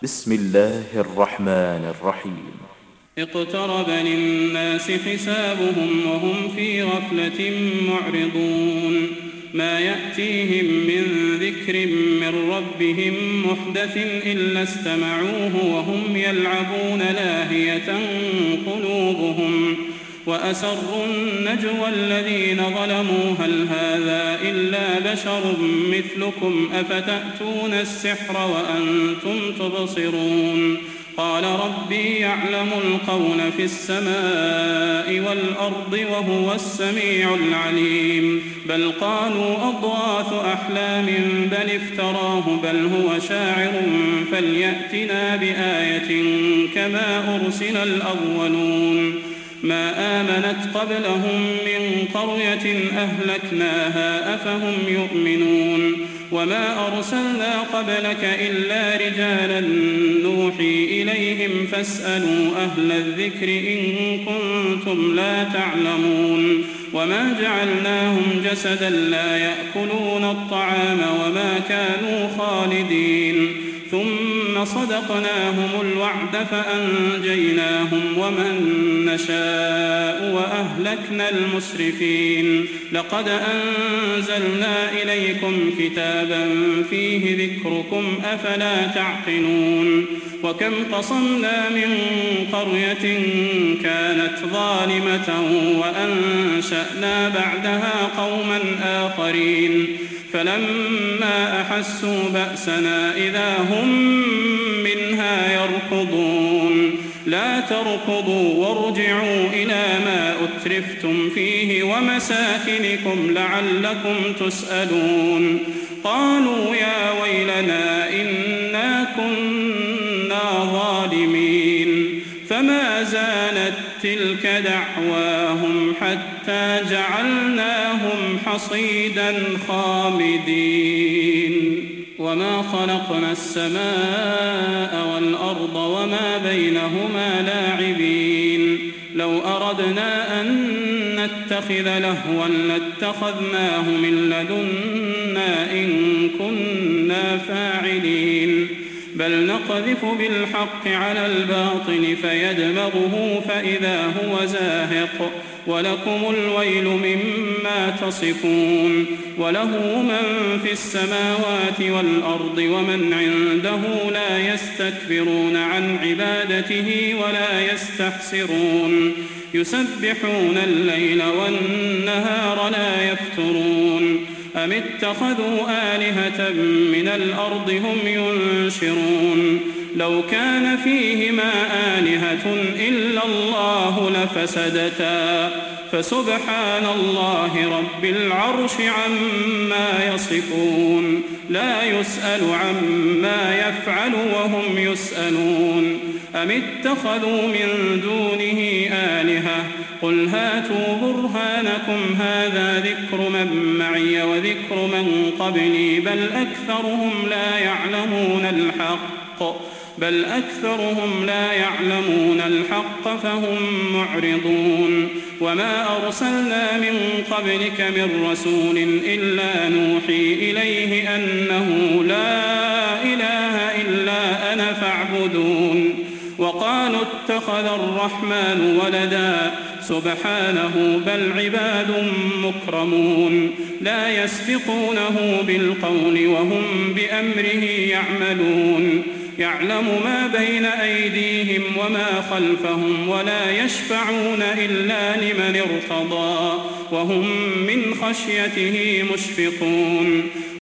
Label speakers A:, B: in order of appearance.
A: بسم الله الرحمن الرحيم.
B: اقترب للناس حسابهم وهم في غفلة معرضون ما يأتيهم من ذكر من ربهم محدث إلا استمعوه وهم يلعبون لاهية قلوبهم وأسروا النجوى الذين ظلموا هل هذا إلا بشر مثلكم أفتأتون السحر وأنتم تبصرون قال ربي يعلم القول في السماء والأرض وهو السميع العليم بل قالوا أضغاث أحلام بل افتراه بل هو شاعر فليأتنا بآية كما أرسل الأولون ما آمنت قبلهم من قرية أهلكناها أفهم يؤمنون وما أرسلنا قبلك إلا رجالا نوحي إليهم فاسألوا أهل الذكر إن كنتم لا تعلمون وما جعلناهم جسدا لا يأكلون الطعام وما كانوا خالدين ثم صدقناهم الوعد فأنجيناهم ومن نشاء وأهلكنا المسرفين لقد أنزلنا إليكم كتابا فيه ذكركم أفلا تعقلون وكم قصمنا من قرية كانت ظالمة وأنشأنا بعدها قوما آخرين فلما أحسوا بأسنا إذا هم منها يركضون لا تركضوا وارجعوا إلى ما أترفتم فيه ومساكنكم لعلكم تسألون قالوا يا ويلنا إنا كنا ظالمين فما زالت تلك دعواهم حتى جعلناهم حصيدا خامدين وما خلقنا السماء والأرض وما بينهما لاعبين لو أردنا أن نتخذ لهوا لاتخذناه من لدنا إن كنا فاعلين بل نقذف بالحق على الباطل فيدمغه فإذا هو زاهق ولكم الويل مما تصفون وله من في السماوات والأرض ومن عنده لا يستكبرون عن عبادته ولا يستحسرون يسبحون الليل والنهار لا يفترون أم اتخذوا آلهة من الأرض هم ينشرون لو كان فيهما آلهة إلا الله لفسدتا فسبحان الله رب العرش عما يصفون لا يسأل عما يفعل وهم يسألون أم اتخذوا من دونه آلهة قل هاتوا برهانكم هذا ذكر من معي وذكر من قبلي بل أكثرهم لا يعلمون الحق فهم معرضون وما أرسلنا من قبلك من رسول إلا نوحي إليه أنه لا إله إلا أنا فاعبدون وقالوا اتخذ الرحمن ولدا سبحانه بل عباد مكرمون لا يسبقونه بالقول وهم بأمره يعملون يعلم ما بين أيديهم وما خلفهم ولا يشفعون إلا لمن ارتضى وهم من خشيته مشفقون